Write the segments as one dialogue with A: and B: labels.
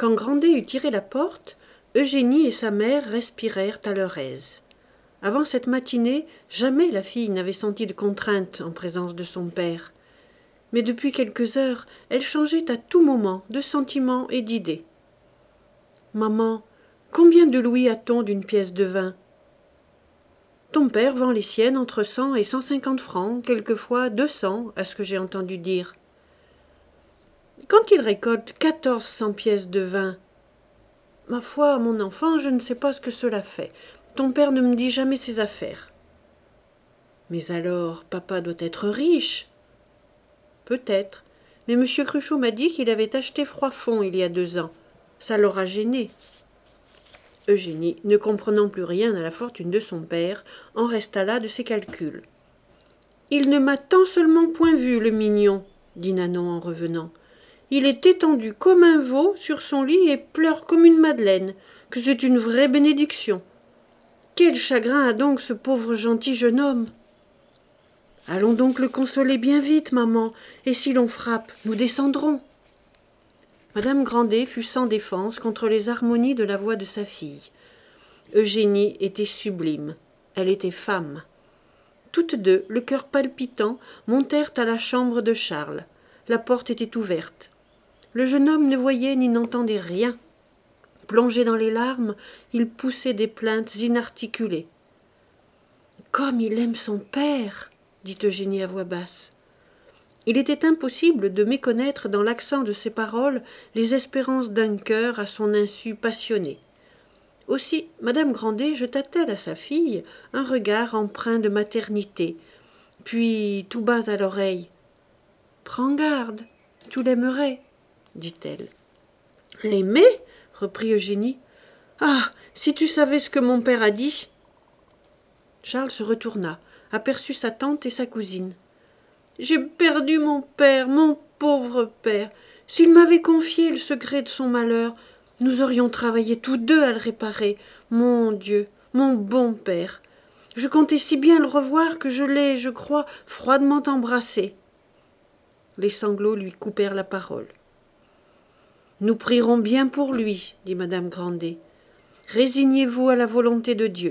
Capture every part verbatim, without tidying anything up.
A: Quand Grandet eut tiré la porte, Eugénie et sa mère respirèrent à leur aise. Avant cette matinée, jamais la fille n'avait senti de contrainte en présence de son père. Mais depuis quelques heures, elle changeait à tout moment de sentiments et d'idées. « Maman, combien de louis a-t-on d'une pièce de vin ?»« Ton père vend les siennes entre cent et cent cinquante francs, quelquefois deux cents, à ce que j'ai entendu dire. »« Quand il récolte quatorze cents pièces de vin, ma foi, mon enfant, je ne sais pas ce que cela fait. Ton père ne me dit jamais ses affaires. »« Mais alors, papa doit être riche. »« Peut-être, mais M. Cruchot m'a dit qu'il avait acheté Froidfond il y a deux ans. Ça l'aura gêné. » Eugénie, ne comprenant plus rien à la fortune de son père, en resta là de ses calculs. « Il ne m'a tant seulement point vu, le mignon, » dit Nanon en revenant. « Il est étendu comme un veau sur son lit et pleure comme une madeleine, que c'est une vraie bénédiction. Quel chagrin a donc ce pauvre gentil jeune homme !»« Allons donc le consoler bien vite, maman, et si l'on frappe, nous descendrons. » Madame Grandet fut sans défense contre les harmonies de la voix de sa fille. Eugénie était sublime, elle était femme. Toutes deux, le cœur palpitant, montèrent à la chambre de Charles. La porte était ouverte. Le jeune homme ne voyait ni n'entendait rien. Plongé dans les larmes, il poussait des plaintes inarticulées. « Comme il aime son père !» dit Eugénie à voix basse. Il était impossible de méconnaître dans l'accent de ses paroles les espérances d'un cœur à son insu passionné. Aussi madame Grandet jeta-t-elle à sa fille un regard empreint de maternité, puis tout bas à l'oreille. « Prends garde, tu l'aimerais, » dit-elle. « L'aimer » reprit Eugénie. « Ah, si tu savais ce que mon père a dit !» Charles se retourna, aperçut sa tante et sa cousine. « J'ai perdu mon père, mon pauvre père. S'il m'avait confié le secret de son malheur, nous aurions travaillé tous deux à le réparer. Mon Dieu, mon bon père. Je comptais si bien le revoir que je l'ai, je crois, froidement embrassé. » Les sanglots lui coupèrent la parole. « Nous prierons bien pour lui, dit madame Grandet. Résignez-vous à la volonté de Dieu. »«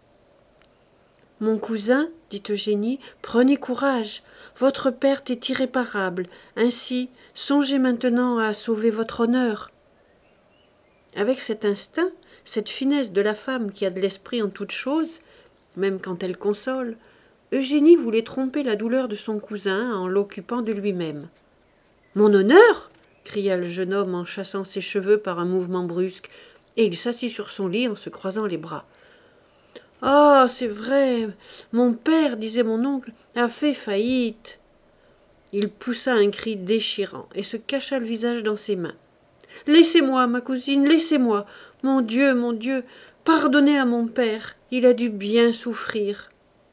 A: Mon cousin, dit Eugénie, prenez courage. Votre perte est irréparable. Ainsi, songez maintenant à sauver votre honneur. » Avec cet instinct, cette finesse de la femme qui a de l'esprit en toute chose, même quand elle console, Eugénie voulait tromper la douleur de son cousin en l'occupant de lui-même. « Mon honneur !» cria le jeune homme en chassant ses cheveux par un mouvement brusque, et il s'assit sur son lit en se croisant les bras. « Ah, c'est vrai, mon père, disait mon oncle, a fait faillite. » Il poussa un cri déchirant et se cacha le visage dans ses mains. « Laissez-moi, ma cousine, laissez-moi. Mon Dieu, mon Dieu, pardonnez à mon père, il a dû bien souffrir. »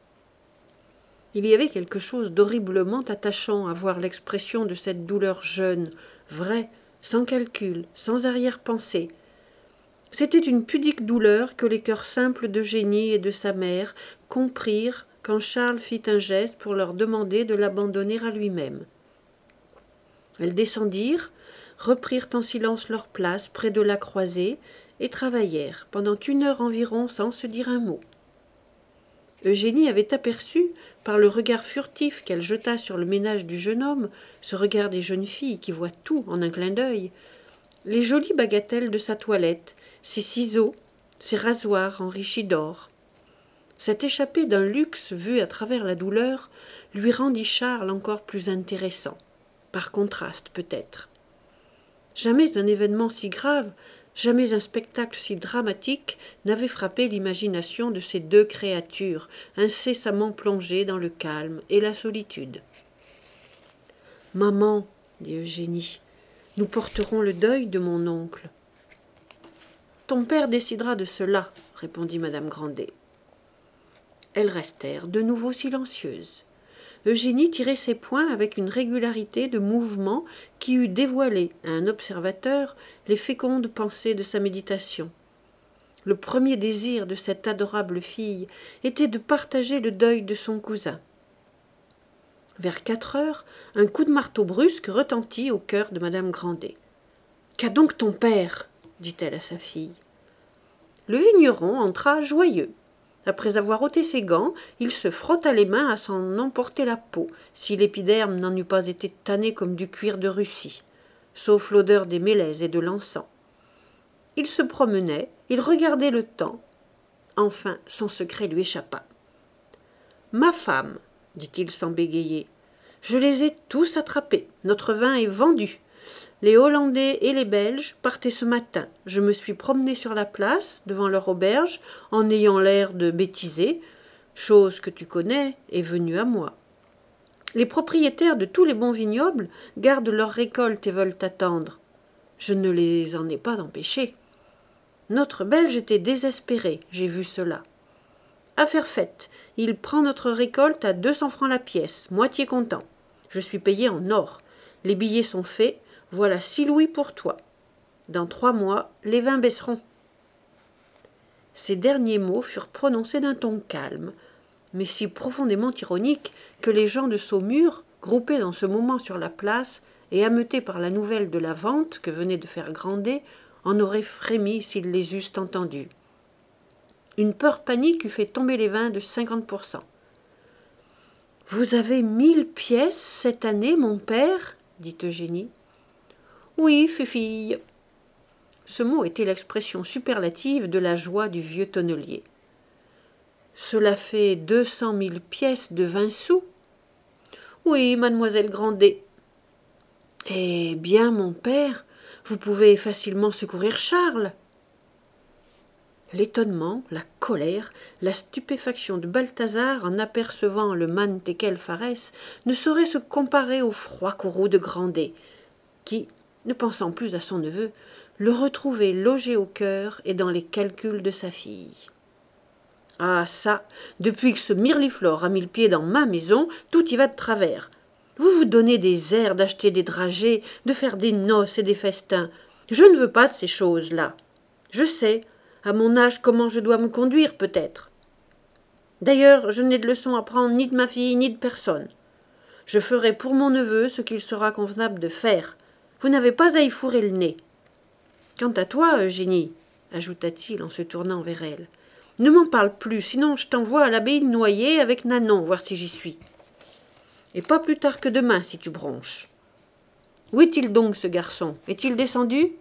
A: Il y avait quelque chose d'horriblement attachant à voir l'expression de cette douleur jeune, vraie, sans calcul, sans arrière-pensée. C'était une pudique douleur que les cœurs simples d'Eugénie et de sa mère comprirent quand Charles fit un geste pour leur demander de l'abandonner à lui-même. Elles descendirent, reprirent en silence leur place près de la croisée et travaillèrent pendant une heure environ sans se dire un mot. Eugénie avait aperçu, par le regard furtif qu'elle jeta sur le ménage du jeune homme, ce regard des jeunes filles qui voient tout en un clin d'œil, les jolies bagatelles de sa toilette, ses ciseaux, ses rasoirs enrichis d'or. Cette échappée d'un luxe vu à travers la douleur lui rendit Charles encore plus intéressant, par contraste peut-être. Jamais un événement si grave, jamais un spectacle si dramatique n'avait frappé l'imagination de ces deux créatures incessamment plongées dans le calme et la solitude. « Maman, dit Eugénie, nous porterons le deuil de mon oncle. »« Ton père décidera de cela, répondit madame Grandet. Elles restèrent de nouveau silencieuses. Eugénie tirait ses poings avec une régularité de mouvement qui eût dévoilé à un observateur les fécondes pensées de sa méditation. Le premier désir de cette adorable fille était de partager le deuil de son cousin. Vers quatre heures, un coup de marteau brusque retentit au cœur de madame Grandet. Qu'a donc ton père dit-elle à sa fille. Le vigneron entra joyeux. Après avoir ôté ses gants, il se frotta les mains à s'en emporter la peau, si l'épiderme n'en eût pas été tanné comme du cuir de Russie, sauf l'odeur des mélèzes et de l'encens. Il se promenait, il regardait le temps. Enfin, son secret lui échappa. « Ma femme, dit-il sans bégayer, je les ai tous attrapés. Notre vin est vendu. Les Hollandais et les Belges partaient ce matin. Je me suis promené sur la place, devant leur auberge, en ayant l'air de bêtiser. Chose que tu connais est venue à moi. Les propriétaires de tous les bons vignobles gardent leur récolte et veulent attendre. Je ne les en ai pas empêchés. Notre Belge était désespéré, j'ai vu cela. Affaire faite, il prend notre récolte à deux cents francs la pièce, moitié comptant. Je suis payé en or. Les billets sont faits. Voilà six louis pour toi. Dans trois mois, les vins baisseront. » Ces derniers mots furent prononcés d'un ton calme, mais si profondément ironique que les gens de Saumur, groupés dans ce moment sur la place et ameutés par la nouvelle de la vente que venait de faire Grandet, en auraient frémi s'ils les eussent entendus. Une peur panique eût fait tomber les vins de cinquante pour cent. « Vous avez mille pièces cette année, mon père » dit Eugénie. « Oui, fifille. » Ce mot était l'expression superlative de la joie du vieux tonnelier. « Cela fait deux cent mille pièces de vingt sous. »« Oui, mademoiselle Grandet. »« Eh bien, mon père, vous pouvez facilement secourir Charles. » L'étonnement, la colère, la stupéfaction de Balthazar en apercevant le man Tekel Pharès ne sauraient se comparer au froid courroux de Grandet, qui, ne pensant plus à son neveu, le retrouvait logé au cœur et dans les calculs de sa fille. « Ah ça, depuis que ce Mirliflor a mis le pied dans ma maison, tout y va de travers. Vous vous donnez des airs d'acheter des dragées, de faire des noces et des festins. Je ne veux pas de ces choses-là. Je sais, à mon âge, comment je dois me conduire, peut-être. D'ailleurs, je n'ai de leçons à prendre ni de ma fille, ni de personne. Je ferai pour mon neveu ce qu'il sera convenable de faire. Vous n'avez pas à y fourrer le nez. Quant à toi, Eugénie, ajouta-t-il en se tournant vers elle, ne m'en parle plus, sinon je t'envoie à l'abbaye de Noyer avec Nanon, voir si j'y suis. Et pas plus tard que demain, si tu bronches. Où est-il donc, ce garçon? Est-il descendu?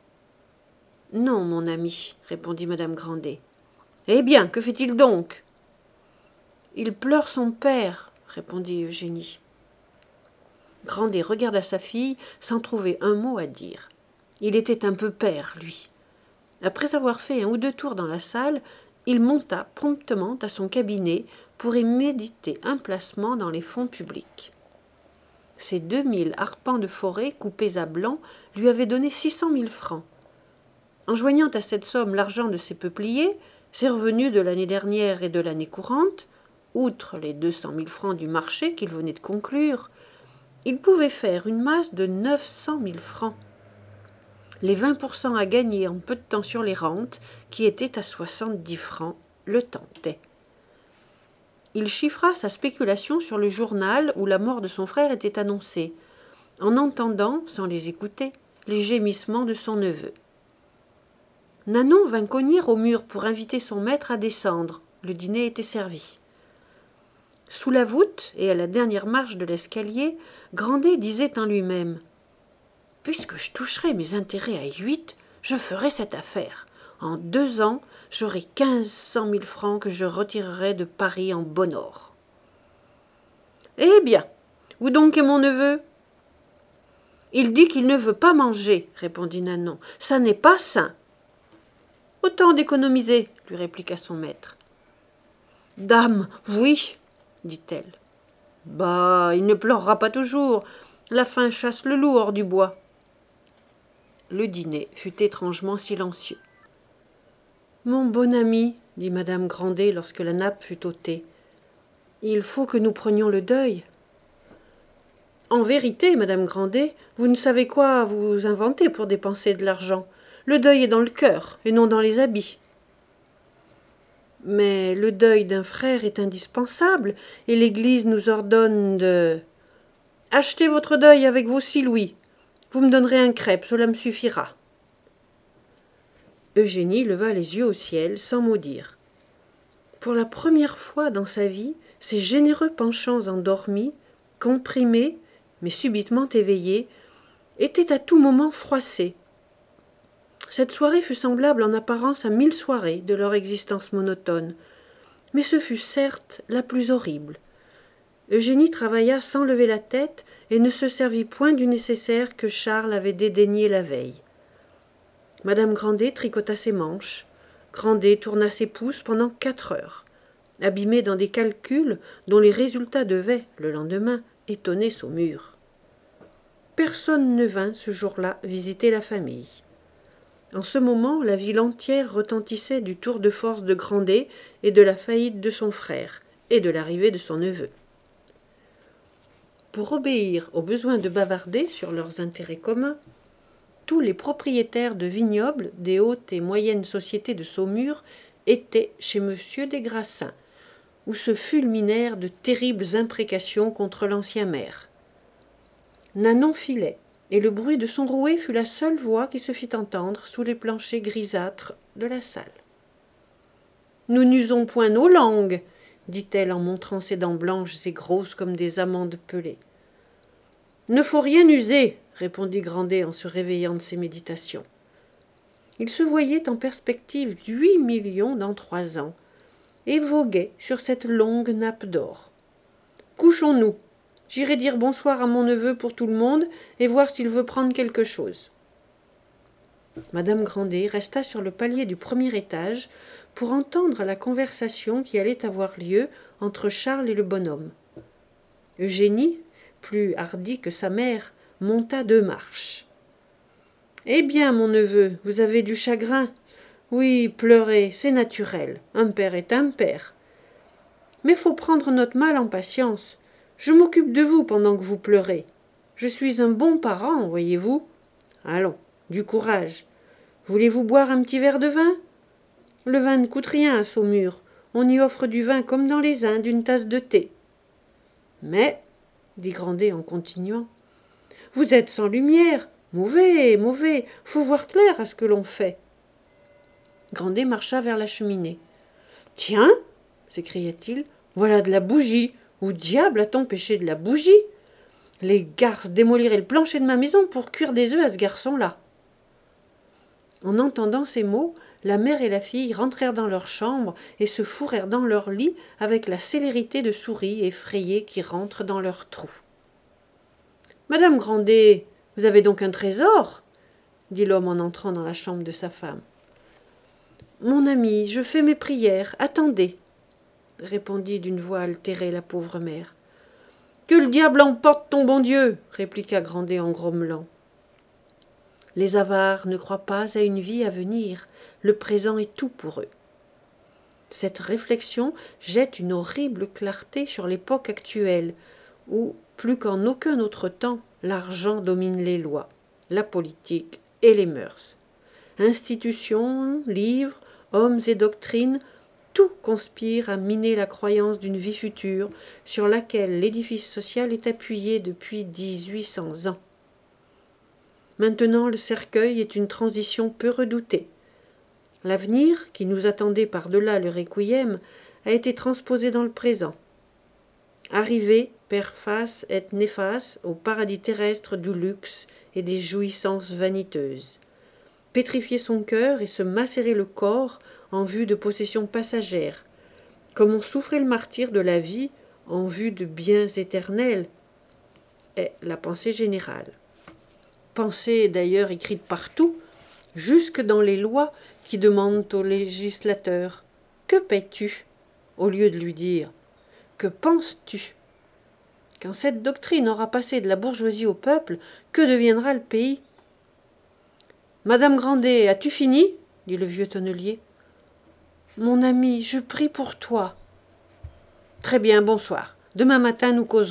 A: Non, mon ami, répondit madame Grandet. Eh bien, que fait-il donc? Il pleure son père, répondit Eugénie. Grandet regarda sa fille sans trouver un mot à dire. Il était un peu père, lui. Après avoir fait un ou deux tours dans la salle, il monta promptement à son cabinet pour y méditer un placement dans les fonds publics. Ses deux mille arpents de forêt coupés à blanc lui avaient donné six cent mille francs. En joignant à cette somme l'argent de ses peupliers, ses revenus de l'année dernière et de l'année courante, outre les deux cent mille francs du marché qu'il venait de conclure, il pouvait faire une masse de neuf cent mille francs. Les vingt pour cent à gagner en peu de temps sur les rentes, qui étaient à soixante-dix francs, le tentaient. Il chiffra sa spéculation sur le journal où la mort de son frère était annoncée, en entendant, sans les écouter, les gémissements de son neveu. Nanon vint cogner au mur pour inviter son maître à descendre. Le dîner était servi. Sous la voûte et à la dernière marche de l'escalier, Grandet disait en lui-même « Puisque je toucherai mes intérêts à huit, je ferai cette affaire. En deux ans, j'aurai quinze cent mille francs que je retirerai de Paris en bon or. »« Eh bien, où donc est mon neveu ?»« Il dit qu'il ne veut pas manger, » répondit Nanon. « Ça n'est pas sain. »« Autant d'économiser, » lui répliqua son maître. « Dame, oui, » dit-elle. « Bah, il ne pleurera pas toujours. La faim chasse le loup hors du bois. » Le dîner fut étrangement silencieux. « Mon bon ami, dit madame Grandet lorsque la nappe fut ôtée, il faut que nous prenions le deuil. »« En vérité, madame Grandet, vous ne savez quoi vous inventer pour dépenser de l'argent. Le deuil est dans le cœur et non dans les habits. »« Mais le deuil d'un frère est indispensable et l'Église nous ordonne de... »« Achetez votre deuil avec vos six louis. Vous me donnerez un crêpe, cela me suffira. » Eugénie leva les yeux au ciel sans mot dire. Pour la première fois dans sa vie, ses généreux penchants endormis, comprimés, mais subitement éveillés, étaient à tout moment froissés. Cette soirée fut semblable en apparence à mille soirées de leur existence monotone, mais ce fut certes la plus horrible. Eugénie travailla sans lever la tête et ne se servit point du nécessaire que Charles avait dédaigné la veille. Madame Grandet tricota ses manches, Grandet tourna ses pouces pendant quatre heures, abîmé dans des calculs dont les résultats devaient, le lendemain, étonner Saumur. Personne ne vint ce jour-là visiter la famille. En ce moment, la ville entière retentissait du tour de force de Grandet et de la faillite de son frère, et de l'arrivée de son neveu. Pour obéir au besoin de bavarder sur leurs intérêts communs, tous les propriétaires de vignobles des hautes et moyennes sociétés de Saumur étaient chez Monsieur des Grassins, où se fulminèrent de terribles imprécations contre l'ancien maire. Nanon filait, et le bruit de son rouet fut la seule voix qui se fit entendre sous les planchers grisâtres de la salle. « Nous n'usons point nos langues, » dit-elle en montrant ses dents blanches et grosses comme des amandes pelées. « Ne faut rien user, » répondit Grandet en se réveillant de ses méditations. Il se voyait en perspective d'huit millions dans trois ans, et voguait sur cette longue nappe d'or. « Couchons-nous. J'irai dire bonsoir à mon neveu pour tout le monde et voir s'il veut prendre quelque chose. » Madame Grandet resta sur le palier du premier étage pour entendre la conversation qui allait avoir lieu entre Charles et le bonhomme. Eugénie, plus hardie que sa mère, monta deux marches. « Eh bien, mon neveu, vous avez du chagrin. Oui, pleurer, c'est naturel. Un père est un père. Mais faut prendre notre mal en patience. Je m'occupe de vous pendant que vous pleurez. Je suis un bon parent, voyez-vous. Allons, du courage. Voulez-vous boire un petit verre de vin? Le vin ne coûte rien à Saumur. On y offre du vin comme dans les Indes, une tasse de thé. Mais, dit Grandet en continuant, vous êtes sans lumière. Mauvais, mauvais. Faut voir clair à ce que l'on fait. Grandet marcha vers la cheminée. « Tiens !» s'écria-t-il. « Voilà de la bougie. Où diable a-t-on pêché de la bougie? Les garces démoliraient le plancher de ma maison pour cuire des œufs à ce garçon-là. » En entendant ces mots, la mère et la fille rentrèrent dans leur chambre et se fourrèrent dans leur lit avec la célérité de souris effrayées qui rentrent dans leur trou. « Madame Grandet, vous avez donc un trésor ?» dit l'homme en entrant dans la chambre de sa femme. « Mon ami, je fais mes prières, attendez, » répondit d'une voix altérée la pauvre mère. « Que le diable emporte ton bon Dieu !» répliqua Grandet en grommelant. Les avares ne croient pas à une vie à venir, le présent est tout pour eux. Cette réflexion jette une horrible clarté sur l'époque actuelle, où, plus qu'en aucun autre temps, l'argent domine les lois, la politique et les mœurs. Institutions, livres, hommes et doctrines, tout conspire à miner la croyance d'une vie future sur laquelle l'édifice social est appuyé depuis dix-huit cents ans. Maintenant, le cercueil est une transition peu redoutée. L'avenir, qui nous attendait par-delà le requiem, a été transposé dans le présent. Arrivé per fas et nefas au paradis terrestre du luxe et des jouissances vaniteuses. Pétrifier son cœur et se macérer le corps en vue de possessions passagères, comme on souffrait le martyre de la vie en vue de biens éternels, est la pensée générale. Pensée d'ailleurs écrite partout, jusque dans les lois qui demandent au législateur « Que paies-tu » au lieu de lui dire « Que penses-tu » Quand cette doctrine aura passé de la bourgeoisie au peuple, que deviendra le pays ? « Madame Grandet, as-tu fini ?» dit le vieux tonnelier. « Mon ami, je prie pour toi. »« Très bien, bonsoir. Demain matin, nous causerons. »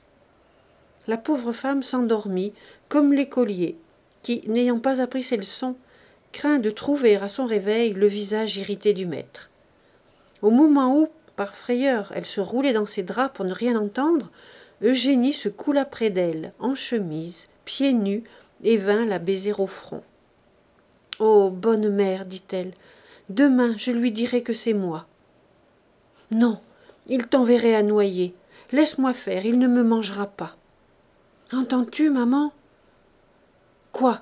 A: La pauvre femme s'endormit, comme l'écolier, qui, n'ayant pas appris ses leçons, craint de trouver à son réveil le visage irrité du maître. Au moment où, par frayeur, elle se roulait dans ses draps pour ne rien entendre, Eugénie se coula près d'elle, en chemise, pieds nus, et vint la baiser au front. « Oh, bonne mère, dit-elle, demain je lui dirai que c'est moi. »« Non, il t'enverrait à noyer. Laisse-moi faire, il ne me mangera pas. »« Entends-tu, maman ?»« Quoi ?»«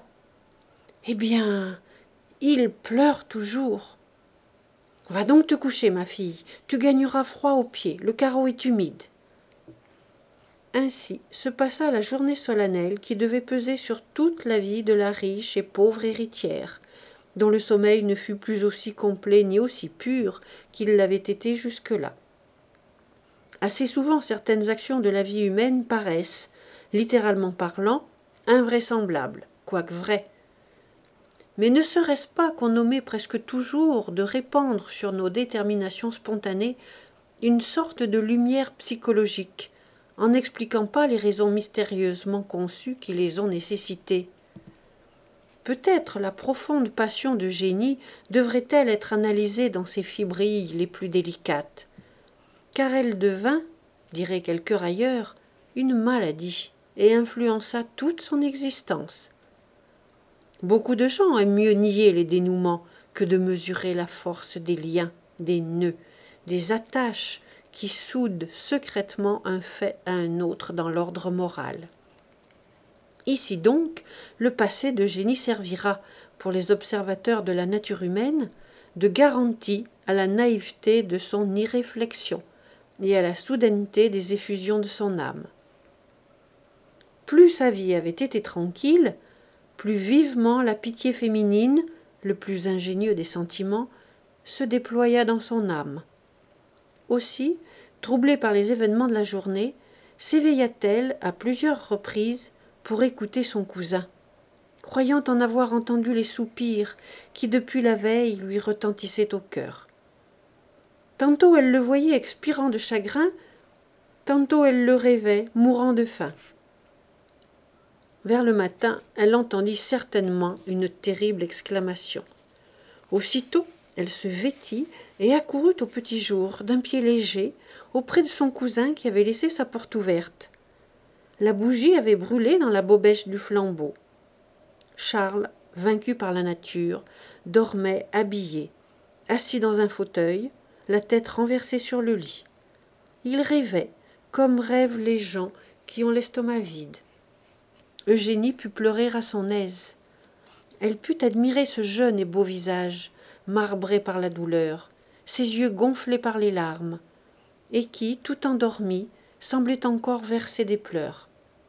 A: Eh bien, il pleure toujours. »« Va donc te coucher, ma fille, tu gagneras froid aux pieds, le carreau est humide. » Ainsi se passa la journée solennelle qui devait peser sur toute la vie de la riche et pauvre héritière, dont le sommeil ne fut plus aussi complet ni aussi pur qu'il l'avait été jusque-là. Assez souvent certaines actions de la vie humaine paraissent, littéralement parlant, invraisemblables, quoique vraies. Mais ne serait-ce pas qu'on omet presque toujours de répandre sur nos déterminations spontanées une sorte de lumière psychologique, en n'expliquant pas les raisons mystérieusement conçues qui les ont nécessitées. Peut-être la profonde passion de génie devrait-elle être analysée dans ses fibrilles les plus délicates, car elle devint, dirait quelque railleur, une maladie et influença toute son existence. Beaucoup de gens aiment mieux nier les dénouements que de mesurer la force des liens, des nœuds, des attaches qui soudent secrètement un fait à un autre dans l'ordre moral. Ici donc, le passé de génie servira, pour les observateurs de la nature humaine, de garantie à la naïveté de son irréflexion et à la soudaineté des effusions de son âme. Plus sa vie avait été tranquille, plus vivement la pitié féminine, le plus ingénieux des sentiments, se déploya dans son âme. Aussi, troublée par les événements de la journée, s'éveilla-t-elle à plusieurs reprises pour écouter son cousin, croyant en avoir entendu les soupirs qui depuis la veille lui retentissaient au cœur. Tantôt elle le voyait expirant de chagrin, tantôt elle le rêvait mourant de faim. Vers le matin, elle entendit certainement une terrible exclamation. Aussitôt, elle se vêtit et accourut au petit jour, d'un pied léger, auprès de son cousin qui avait laissé sa porte ouverte. La bougie avait brûlé dans la bobèche du flambeau. Charles, vaincu par la nature, dormait habillé, assis dans un fauteuil, la tête renversée sur le lit. Il rêvait, comme rêvent les gens qui ont l'estomac vide. Eugénie put pleurer à son aise. Elle put admirer ce jeune et beau visage, marbré par la douleur, ses yeux gonflés par les larmes, et qui, tout endormi, semblait encore verser des pleurs.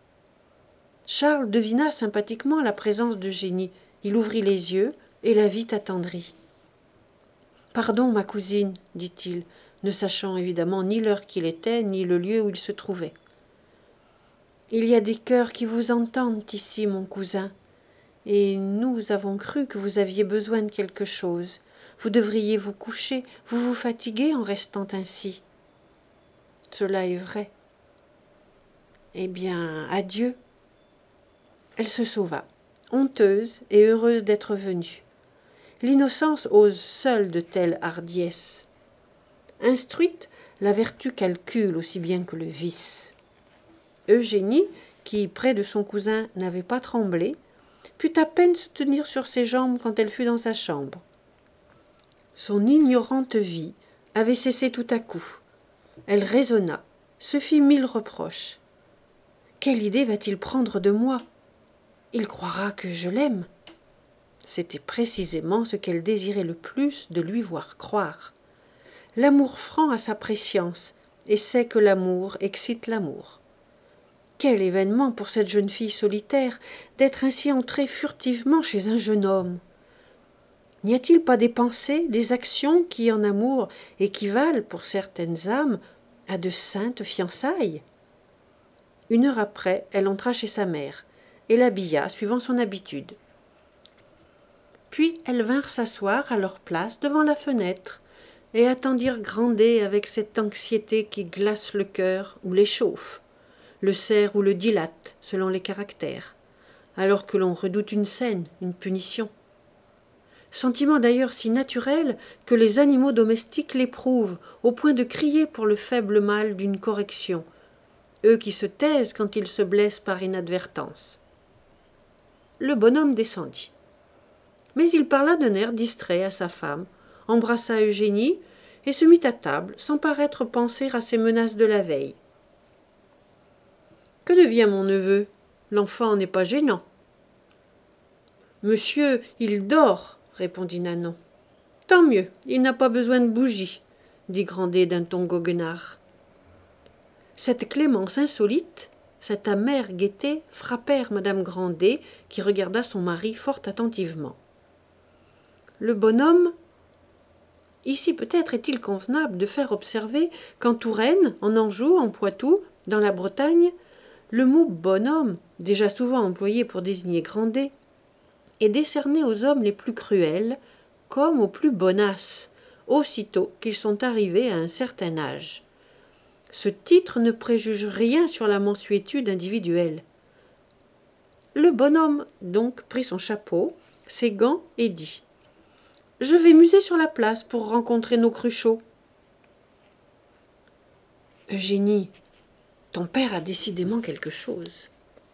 A: Charles devina sympathiquement la présence d'Eugénie. Il ouvrit les yeux et la vit attendrie. « Pardon, ma cousine, dit-il, ne sachant évidemment ni l'heure qu'il était, ni le lieu où il se trouvait. Il y a des cœurs qui vous entendent ici, mon cousin, et nous avons cru que vous aviez besoin de quelque chose. Vous devriez vous coucher, vous vous fatiguez en restant ainsi. » « Cela est vrai. »« Eh bien, adieu. » Elle se sauva, honteuse et heureuse d'être venue. L'innocence ose seule de telles hardiesses. Instruite, la vertu calcule aussi bien que le vice. Eugénie, qui, près de son cousin, n'avait pas tremblé, put à peine se tenir sur ses jambes quand elle fut dans sa chambre. Son ignorante vie avait cessé tout à coup. Elle raisonna, se fit mille reproches. Quelle idée va-t-il prendre de moi ? Il croira que je l'aime. C'était précisément ce qu'elle désirait le plus de lui voir croire. L'amour franc a sa prescience et sait que l'amour excite l'amour. Quel événement pour cette jeune fille solitaire d'être ainsi entrée furtivement chez un jeune homme. N'y a-t-il pas des pensées, des actions qui, en amour, équivalent, pour certaines âmes, à de saintes fiançailles ? Une heure après, elle entra chez sa mère et l'habilla, suivant son habitude. Puis elles vinrent s'asseoir à leur place devant la fenêtre et attendirent Grandet avec cette anxiété qui glace le cœur ou l'échauffe, le serre ou le dilate, selon les caractères, alors que l'on redoute une scène, une punition. Sentiment d'ailleurs si naturel que les animaux domestiques l'éprouvent, au point de crier pour le faible mal d'une correction, eux qui se taisent quand ils se blessent par inadvertance. le bonhomme descendit. Mais il parla d'un air distrait à sa femme, embrassa Eugénie et se mit à table sans paraître penser à ses menaces de la veille. « Que devient mon neveu? L'enfant n'est pas gênant. »« Monsieur, il dort, » répondit Nanon. « Tant mieux, il n'a pas besoin de bougie, » dit Grandet d'un ton goguenard. Cette clémence insolite, cette amère gaieté frappèrent madame Grandet, qui regarda son mari fort attentivement. Le bonhomme. Ici peut-être est-il convenable de faire observer qu'en Touraine, en Anjou, en Poitou, dans la Bretagne, le mot bonhomme, déjà souvent employé pour désigner Grandet, est décerné aux hommes les plus cruels comme aux plus bonasses, aussitôt qu'ils sont arrivés à un certain âge. Ce titre ne préjuge rien sur la mansuétude individuelle. Le bonhomme donc prit son chapeau, ses gants et dit « Je vais muser sur la place pour rencontrer nos Cruchot. »« Eugénie, ton père a décidément quelque chose. »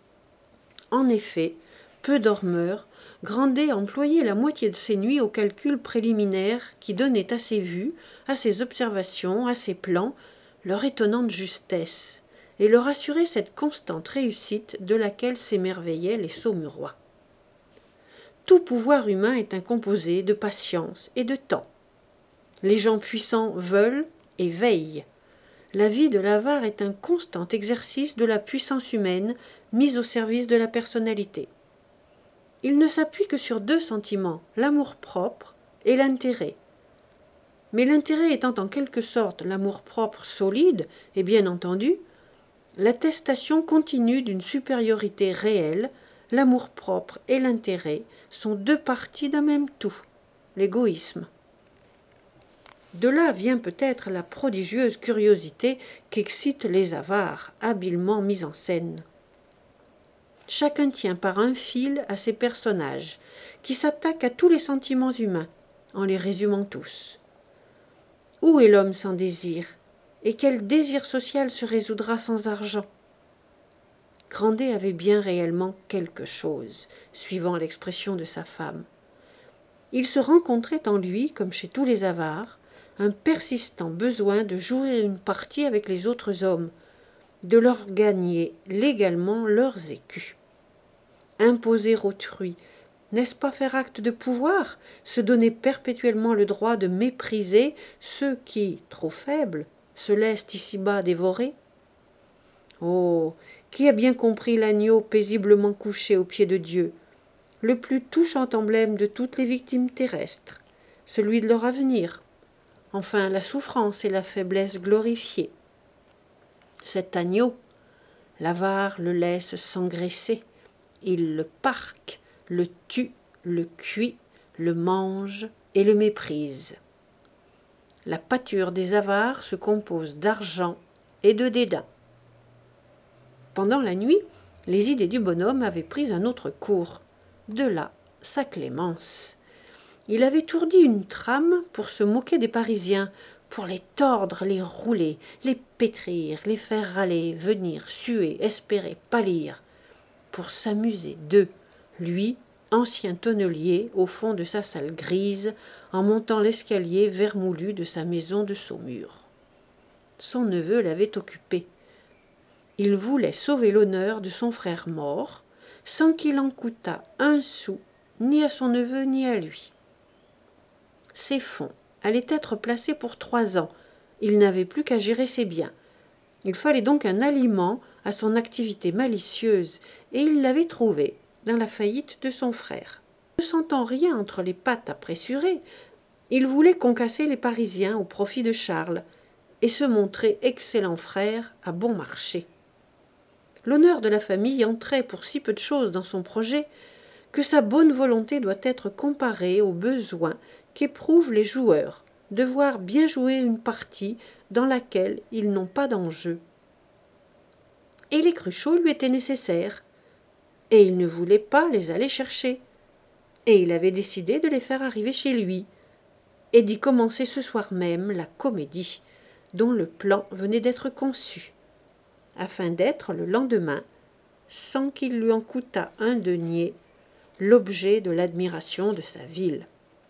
A: En effet, peu dormeur, Grandet employait la moitié de ses nuits aux calculs préliminaires qui donnaient à ses vues, à ses observations, à ses plans, leur étonnante justesse, et leur assuraient cette constante réussite de laquelle s'émerveillaient les Saumurois. Tout pouvoir humain est un composé de patience et de temps. Les gens puissants veulent et veillent. La vie de l'avare est un constant exercice de la puissance humaine mise au service de la personnalité. Il ne s'appuie que sur deux sentiments, l'amour-propre et l'intérêt. Mais l'intérêt étant en quelque sorte l'amour-propre solide et bien entendu, l'attestation continue d'une supériorité réelle, l'amour-propre et l'intérêt sont deux parties d'un même tout, l'égoïsme. De là vient peut-être la prodigieuse curiosité qu'excitent les avares, habilement mis en scène. Chacun tient par un fil à ses personnages, qui s'attaquent à tous les sentiments humains, en les résumant tous. Où est l'homme sans désir, et quel désir social se résoudra sans argent? Grandet avait bien réellement quelque chose, suivant l'expression de sa femme. Il se rencontrait en lui, comme chez tous les avares, un persistant besoin de jouer une partie avec les autres hommes, de leur gagner légalement leurs écus. Imposer autrui, n'est-ce pas faire acte de pouvoir, se donner perpétuellement le droit de mépriser ceux qui, trop faibles, se laissent ici-bas dévorer? Oh, qui a bien compris l'agneau paisiblement couché aux pieds de Dieu, le plus touchant emblème de toutes les victimes terrestres, celui de leur avenir, enfin la souffrance et la faiblesse glorifiées. Cet agneau, l'avare le laisse s'engraisser, il le parque, le tue, le cuit, le mange et le méprise. La pâture des avares se compose d'argent et de dédain. Pendant la nuit, les idées du bonhomme avaient pris un autre cours. De là, sa clémence. Il avait ourdi une trame pour se moquer des Parisiens, pour les tordre, les rouler, les pétrir, les faire râler, venir, suer, espérer, pâlir, pour s'amuser d'eux, lui, ancien tonnelier, au fond de sa salle grise, en montant l'escalier vermoulu de sa maison de Saumur. Son neveu l'avait occupé. Il voulait sauver l'honneur de son frère mort, sans qu'il en coûtât un sou, ni à son neveu ni à lui. Ses fonds allaient être placés pour trois ans. Il n'avait plus qu'à gérer ses biens. Il fallait donc un aliment à son activité malicieuse, et il l'avait trouvé dans la faillite de son frère. Ne sentant rien entre les pattes apressurées, il voulait concasser les Parisiens au profit de Charles, et se montrer excellent frère à bon marché. L'honneur de la famille entrait pour si peu de choses dans son projet que sa bonne volonté doit être comparée aux besoins qu'éprouvent les joueurs de voir bien jouer une partie dans laquelle ils n'ont pas d'enjeu. Et les Cruchot lui étaient nécessaires, et il ne voulait pas les aller chercher, et il avait décidé de les faire arriver chez lui, et d'y commencer ce soir même la comédie, dont le plan venait d'être conçu, afin d'être le lendemain, sans qu'il lui en coûtât un denier, l'objet de l'admiration de sa ville.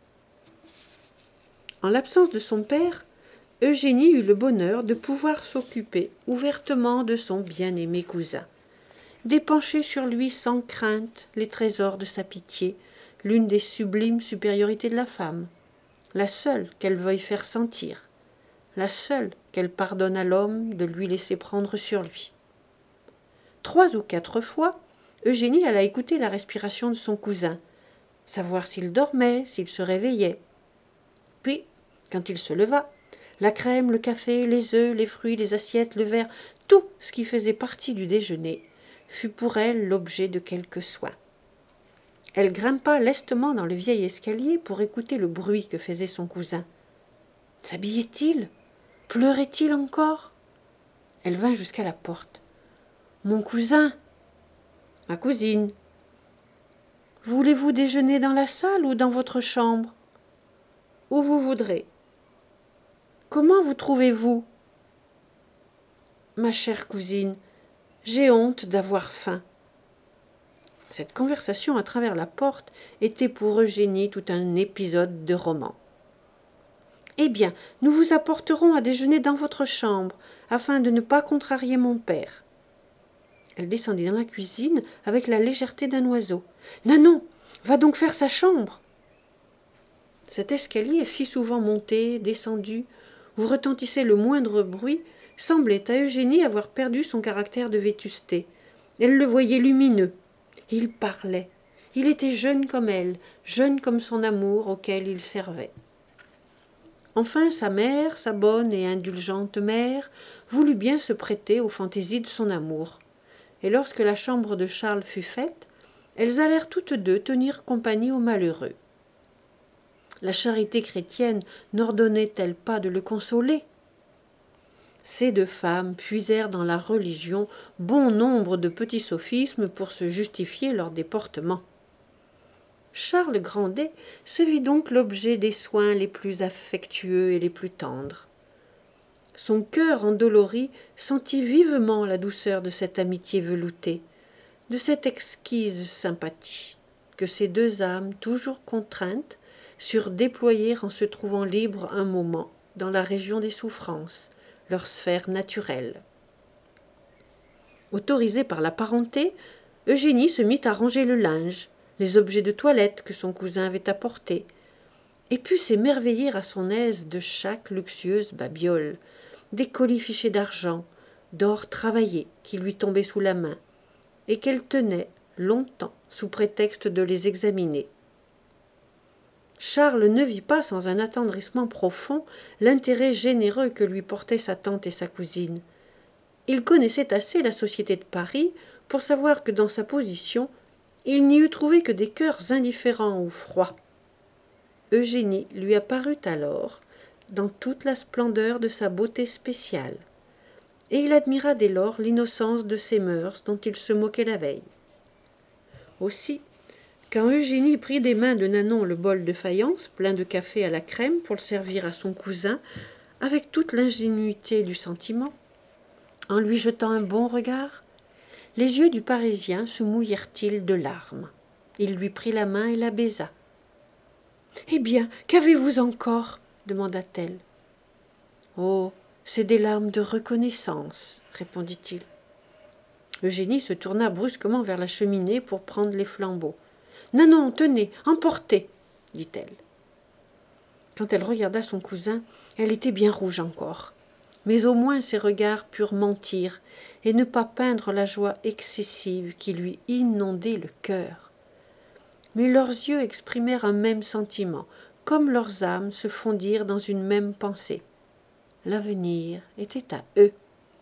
A: En l'absence de son père, Eugénie eut le bonheur de pouvoir s'occuper ouvertement de son bien-aimé cousin, d'épancher sur lui sans crainte les trésors de sa pitié, l'une des sublimes supériorités de la femme, la seule qu'elle veuille faire sentir, la seule qu'elle pardonne à l'homme de lui laisser prendre sur lui. Trois ou quatre fois, Eugénie alla écouter la respiration de son cousin, savoir s'il dormait, s'il se réveillait. Puis, quand il se leva, la crème, le café, les œufs, les fruits, les assiettes, le verre, tout ce qui faisait partie du déjeuner, fut pour elle l'objet de quelques soins. Elle grimpa lestement dans le vieil escalier pour écouter le bruit que faisait son cousin. S'habillait-il? Pleurait-il encore? Elle vint jusqu'à la porte. « Mon cousin !»« Ma cousine. »« Voulez-vous déjeuner dans la salle ou dans votre chambre ? » ?»« Où vous voudrez. »« Comment vous trouvez-vous ? » ?»« Ma chère cousine, j'ai honte d'avoir faim. » Cette conversation à travers la porte était pour Eugénie tout un épisode de roman. « Eh bien, nous vous apporterons à déjeuner dans votre chambre, afin de ne pas contrarier mon père. » Elle descendit dans la cuisine avec la légèreté d'un oiseau. « Nanon, va donc faire sa chambre !» Cet escalier, si souvent monté, descendu, où retentissait le moindre bruit, semblait à Eugénie avoir perdu son caractère de vétusté. Elle le voyait lumineux. Il parlait. Il était jeune comme elle, jeune comme son amour auquel il servait. Enfin, sa mère, sa bonne et indulgente mère, voulut bien se prêter aux fantaisies de son amour. Et lorsque la chambre de Charles fut faite, elles allèrent toutes deux tenir compagnie au malheureux. La charité chrétienne n'ordonnait-elle pas de le consoler ? Ces deux femmes puisèrent dans la religion bon nombre de petits sophismes pour se justifier leur déportement. Charles Grandet se vit donc l'objet des soins les plus affectueux et les plus tendres. Son cœur endolori sentit vivement la douceur de cette amitié veloutée, de cette exquise sympathie que ces deux âmes, toujours contraintes, surent déployer en se trouvant libres un moment dans la région des souffrances, leur sphère naturelle. Autorisée par la parenté, Eugénie se mit à ranger le linge, les objets de toilette que son cousin avait apportés, et put s'émerveiller à son aise de chaque luxueuse babiole, des colifichets d'argent, d'or travaillé qui lui tombaient sous la main, et qu'elle tenait longtemps sous prétexte de les examiner. Charles ne vit pas sans un attendrissement profond l'intérêt généreux que lui portaient sa tante et sa cousine. Il connaissait assez la société de Paris pour savoir que dans sa position, il n'y eût trouvé que des cœurs indifférents ou froids. Eugénie lui apparut alors dans toute la splendeur de sa beauté spéciale, et il admira dès lors l'innocence de ses mœurs dont il se moquait la veille. Aussi, quand Eugénie prit des mains de Nanon le bol de faïence plein de café à la crème pour le servir à son cousin, avec toute l'ingénuité du sentiment, en lui jetant un bon regard, les yeux du Parisien se mouillèrent-ils de larmes. Il lui prit la main et la baisa. « Eh bien, qu'avez-vous encore ?» demanda-t-elle. « Oh, c'est des larmes de reconnaissance, » répondit-il. Eugénie se tourna brusquement vers la cheminée pour prendre les flambeaux. « Nanon, tenez, emportez !» dit-elle. Quand elle regarda son cousin, elle était bien rouge encore. Mais au moins ses regards purent mentir et ne pas peindre la joie excessive qui lui inondait le cœur. Mais leurs yeux exprimèrent un même sentiment, comme leurs âmes se fondirent dans une même pensée. L'avenir était à eux.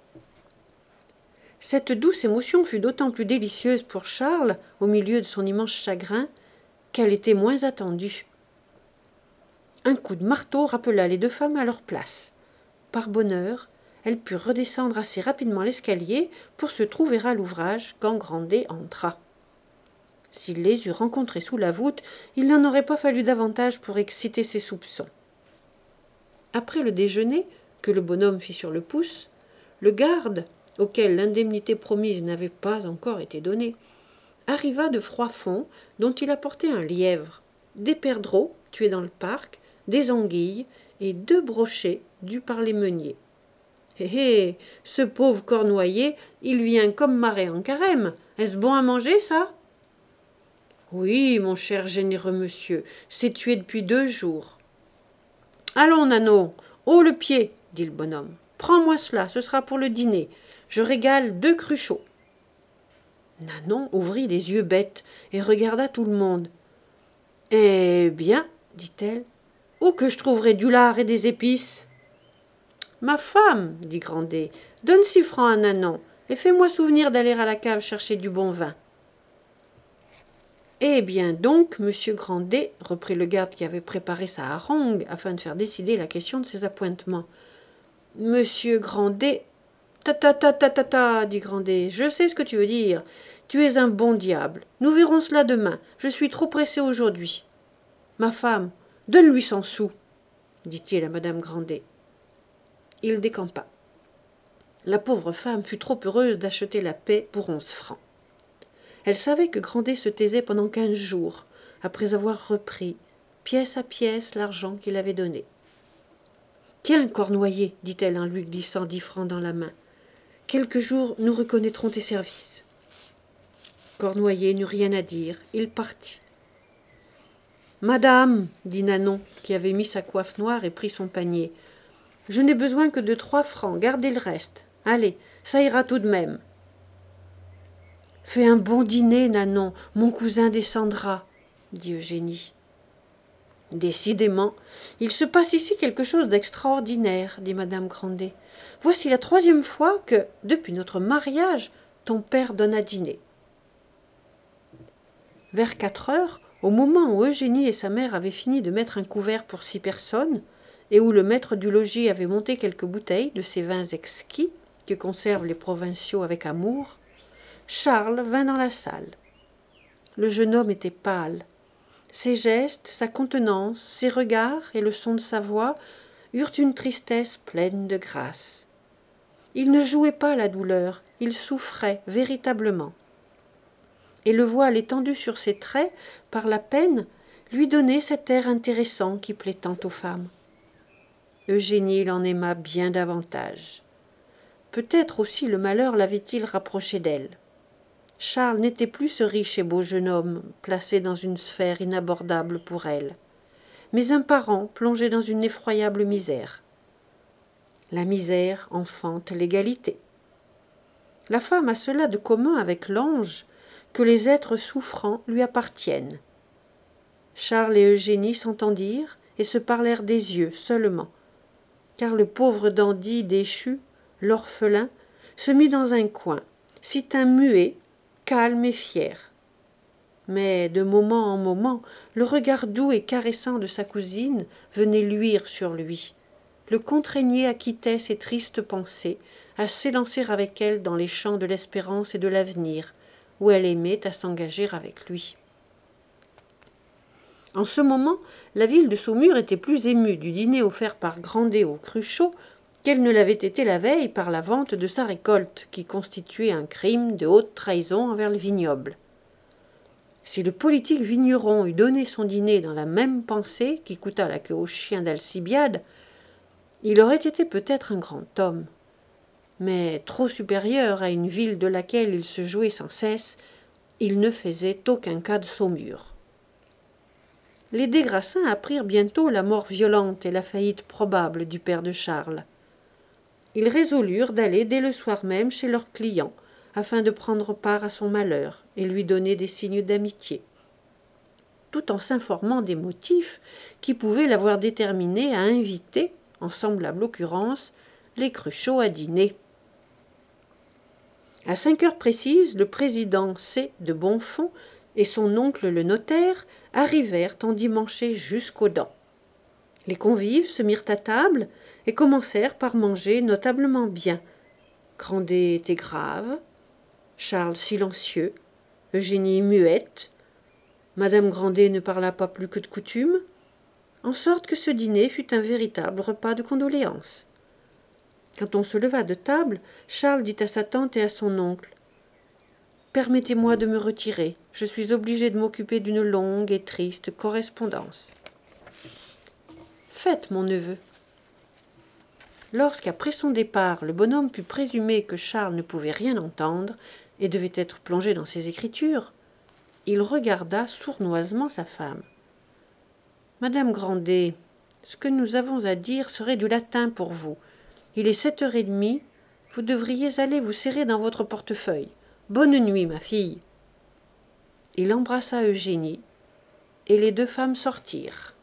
A: Cette douce émotion fut d'autant plus délicieuse pour Charles, au milieu de son immense chagrin, qu'elle était moins attendue. Un coup de marteau rappela les deux femmes à leur place. Par bonheur, elles purent redescendre assez rapidement l'escalier pour se trouver à l'ouvrage quand Grandet entra. S'il les eût rencontrées sous la voûte, il n'en aurait pas fallu davantage pour exciter ses soupçons. Après le déjeuner, que le bonhomme fit sur le pouce, le garde, auquel l'indemnité promise n'avait pas encore été donnée, arriva de Froidfond, dont il apportait un lièvre, des perdreaux tués dans le parc, des anguilles et deux brochets dus par les meuniers. Hé hé, ce pauvre Cornoiller, il vient comme marée en carême. Est-ce bon à manger, ça? Oui, mon cher généreux monsieur, c'est tué depuis deux jours. Allons, Nanon, haut le pied, dit le bonhomme. Prends-moi cela, ce sera pour le dîner. Je régale deux cruchots. Nanon ouvrit les yeux bêtes et regarda tout le monde. Eh bien, dit-elle, où que je trouverai du lard et des épices? Ma femme, dit Grandet, donne six francs à Nanon et fais-moi souvenir d'aller à la cave chercher du bon vin. Eh bien donc, monsieur Grandet, reprit le garde qui avait préparé sa harangue afin de faire décider la question de ses appointements. Monsieur Grandet, ta ta ta ta ta ta, dit Grandet, je sais ce que tu veux dire. Tu es un bon diable. Nous verrons cela demain. Je suis trop pressé aujourd'hui. Ma femme, donne-lui cent sous, dit-il à madame Grandet. Il décampa. La pauvre femme fut trop heureuse d'acheter la paix pour onze francs. Elle savait que Grandet se taisait pendant quinze jours, après avoir repris, pièce à pièce, l'argent qu'il avait donné. « Tiens, Cornoiller, dit-elle en lui glissant dix francs dans la main, quelques jours nous reconnaîtrons tes services. » Cornoiller n'eut rien à dire, il partit. « Madame, dit Nanon, qui avait mis sa coiffe noire et pris son panier, je n'ai besoin que de trois francs, gardez le reste. Allez, ça ira tout de même. » Fais un bon dîner, Nanon, mon cousin descendra, dit Eugénie. Décidément, il se passe ici quelque chose d'extraordinaire, dit madame Grandet. Voici la troisième fois que, depuis notre mariage, ton père donne à dîner. Vers quatre heures, au moment où Eugénie et sa mère avaient fini de mettre un couvert pour six personnes, et où le maître du logis avait monté quelques bouteilles de ces vins exquis que conservent les provinciaux avec amour, Charles vint dans la salle. Le jeune homme était pâle. Ses gestes, sa contenance, ses regards et le son de sa voix eurent une tristesse pleine de grâce. Il ne jouait pas la douleur, il souffrait véritablement. Et le voile étendu sur ses traits, par la peine, lui donnait cet air intéressant qui plaît tant aux femmes. Eugénie l'en aima bien davantage. Peut-être aussi le malheur l'avait-il rapproché d'elle. Charles n'était plus ce riche et beau jeune homme, placé dans une sphère inabordable pour elle, mais un parent plongé dans une effroyable misère. La misère enfante l'égalité. La femme a cela de commun avec l'ange que les êtres souffrants lui appartiennent. Charles et Eugénie s'entendirent et se parlèrent des yeux seulement, car le pauvre dandy déchu, l'orphelin, se mit dans un coin, s'y tint muet, calme et fier. Mais de moment en moment, le regard doux et caressant de sa cousine venait luire sur lui, le contraignait à quitter ses tristes pensées, à s'élancer avec elle dans les champs de l'espérance et de l'avenir, où elle aimait à s'engager avec lui. En ce moment, la ville de Saumur était plus émue du dîner offert par Grandet au Cruchot qu'elle ne l'avait été la veille par la vente de sa récolte, qui constituait un crime de haute trahison envers le vignoble. Si le politique vigneron eût donné son dîner dans la même pensée qui coûta la queue au chien d'Alcibiade, il aurait été peut-être un grand homme. Mais trop supérieur à une ville de laquelle il se jouait sans cesse, il ne faisait aucun cas de Saumur. Les des Grassins apprirent bientôt la mort violente et la faillite probable du père de Charles. Ils résolurent d'aller dès le soir même chez leur client, afin de prendre part à son malheur et lui donner des signes d'amitié, tout en s'informant des motifs qui pouvaient l'avoir déterminé à inviter, en semblable occurrence, les Cruchot à dîner. À cinq heures précises, le président C. de Bonfons et son oncle le notaire arrivèrent endimanchés jusqu'aux dents. Les convives se mirent à table et commencèrent par manger notablement bien. Grandet était grave, Charles silencieux, Eugénie muette, madame Grandet ne parla pas plus que de coutume, en sorte que ce dîner fut un véritable repas de condoléances. Quand on se leva de table, Charles dit à sa tante et à son oncle « permettez-moi de me retirer. Je suis obligée de m'occuper d'une longue et triste correspondance. Faites, mon neveu. Lorsqu'après son départ, le bonhomme put présumer que Charles ne pouvait rien entendre et devait être plongé dans ses écritures, il regarda sournoisement sa femme. « Madame Grandet, ce que nous avons à dire serait du latin pour vous. Il est sept heures et demie, vous devriez aller vous serrer dans votre portefeuille. Bonne nuit, ma fille. » Il embrassa Eugénie, et les deux femmes sortirent.